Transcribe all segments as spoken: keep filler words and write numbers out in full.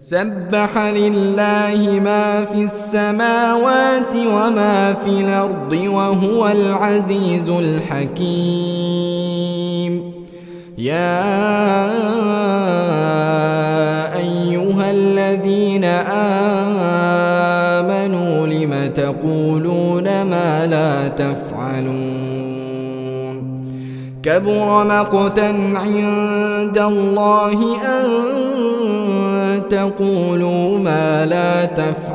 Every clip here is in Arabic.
سبح لله ما في السماوات وما في الأرض وهو العزيز الحكيم. يا أيها الذين آمنوا لم تقولون ما لا تفعلون كبر مقتا عند الله أن تقولوا ما لا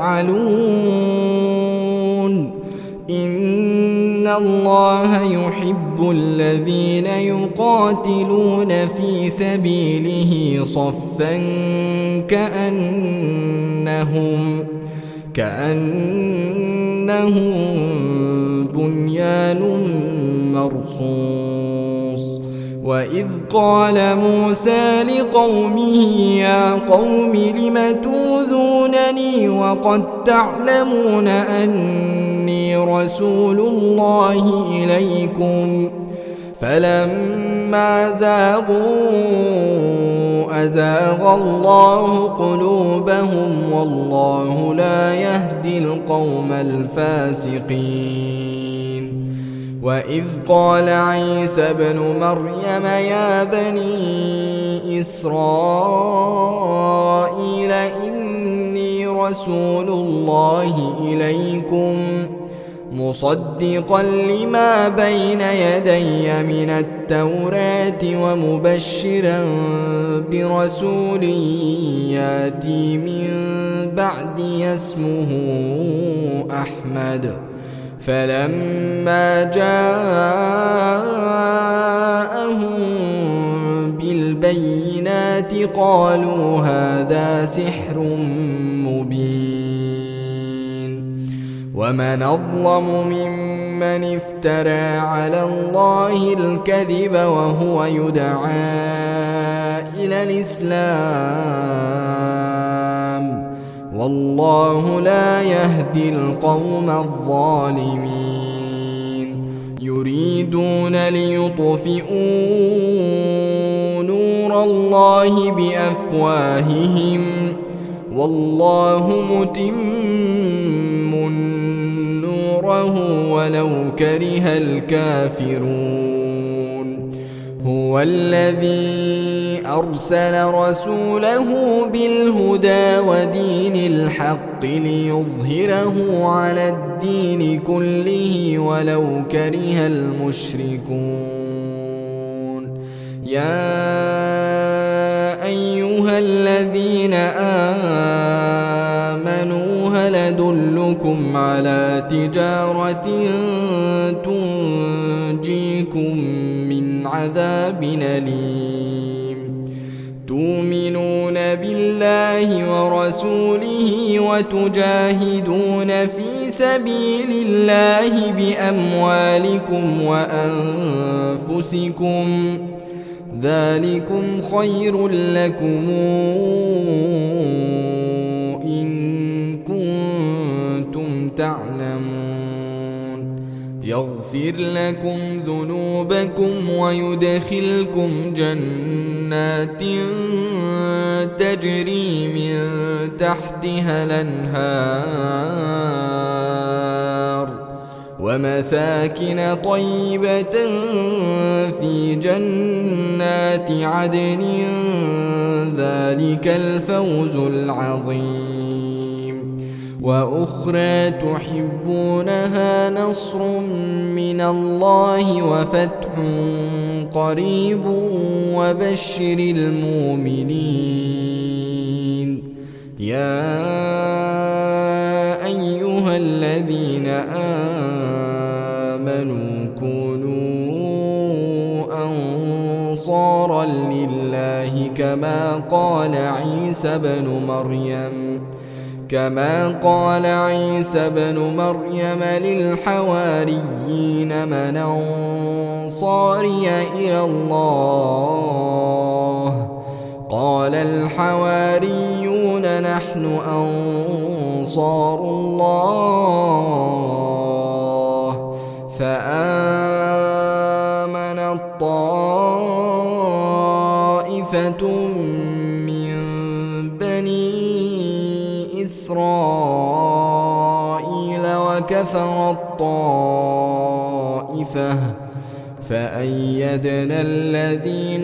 تفعلون إن الله يحب الذين يقاتلون في سبيله صفا كأنهم كأنهم بنيان مرصوص. وإذ قال موسى لقومه يا قوم لم توذونني وقد تعلمون أني رسول الله إليكم فلما زاغوا أزاغ الله قلوبهم والله لا يهدي القوم الفاسقين. وإذ قال عيسى ابن مريم يا بني إسرائيل إني رسول الله إليكم مصدقا لما بين يدي من التوراة ومبشرا برسول ياتي من بعدي اسمه أحمد. فلما جاءهم بالبينات قالوا هذا سحر مبين. ومن أظلم ممن افترى على الله الكذب وهو يدعى إلى الإسلام والله لا يهدي القوم الظالمين. يريدون ليطفئوا نور الله بأفواههم والله متم نوره ولو كره الكافرون. هو الذي أرسل رسوله بالهدى ودين الحق ليظهره على الدين كله ولو كره المشركون. يا أيها الذين آمنوا هل أدلكم على تجارة تنجيكم من عذاب أليم تؤمنون بالله ورسوله وتجاهدون في سبيل الله بأموالكم وأنفسكم ذلكم خير لكم إن كنتم تعلمون. يغفر لكم ذنوبكم ويدخلكم جنات تجري من تحتها الأنهار ومساكن طيبة في جنات عدن ذلك الفوز العظيم. وأخرى تحبونها نصر من الله وفتح قريب وبشر المؤمنين. يا أيها الذين آمنوا كونوا أنصارا لله كما قال عيسى بن مريم كما قال عيسى بن مريم للحواريين من أنصاري إلى الله قال الحواريون نحن أنصار الله فآمنت طائفة من بني إسرائيل وكفر الطائفة فأيدنا الذين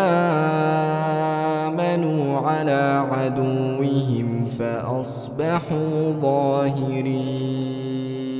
آمنوا على عدوهم فأصبحوا ظاهرين.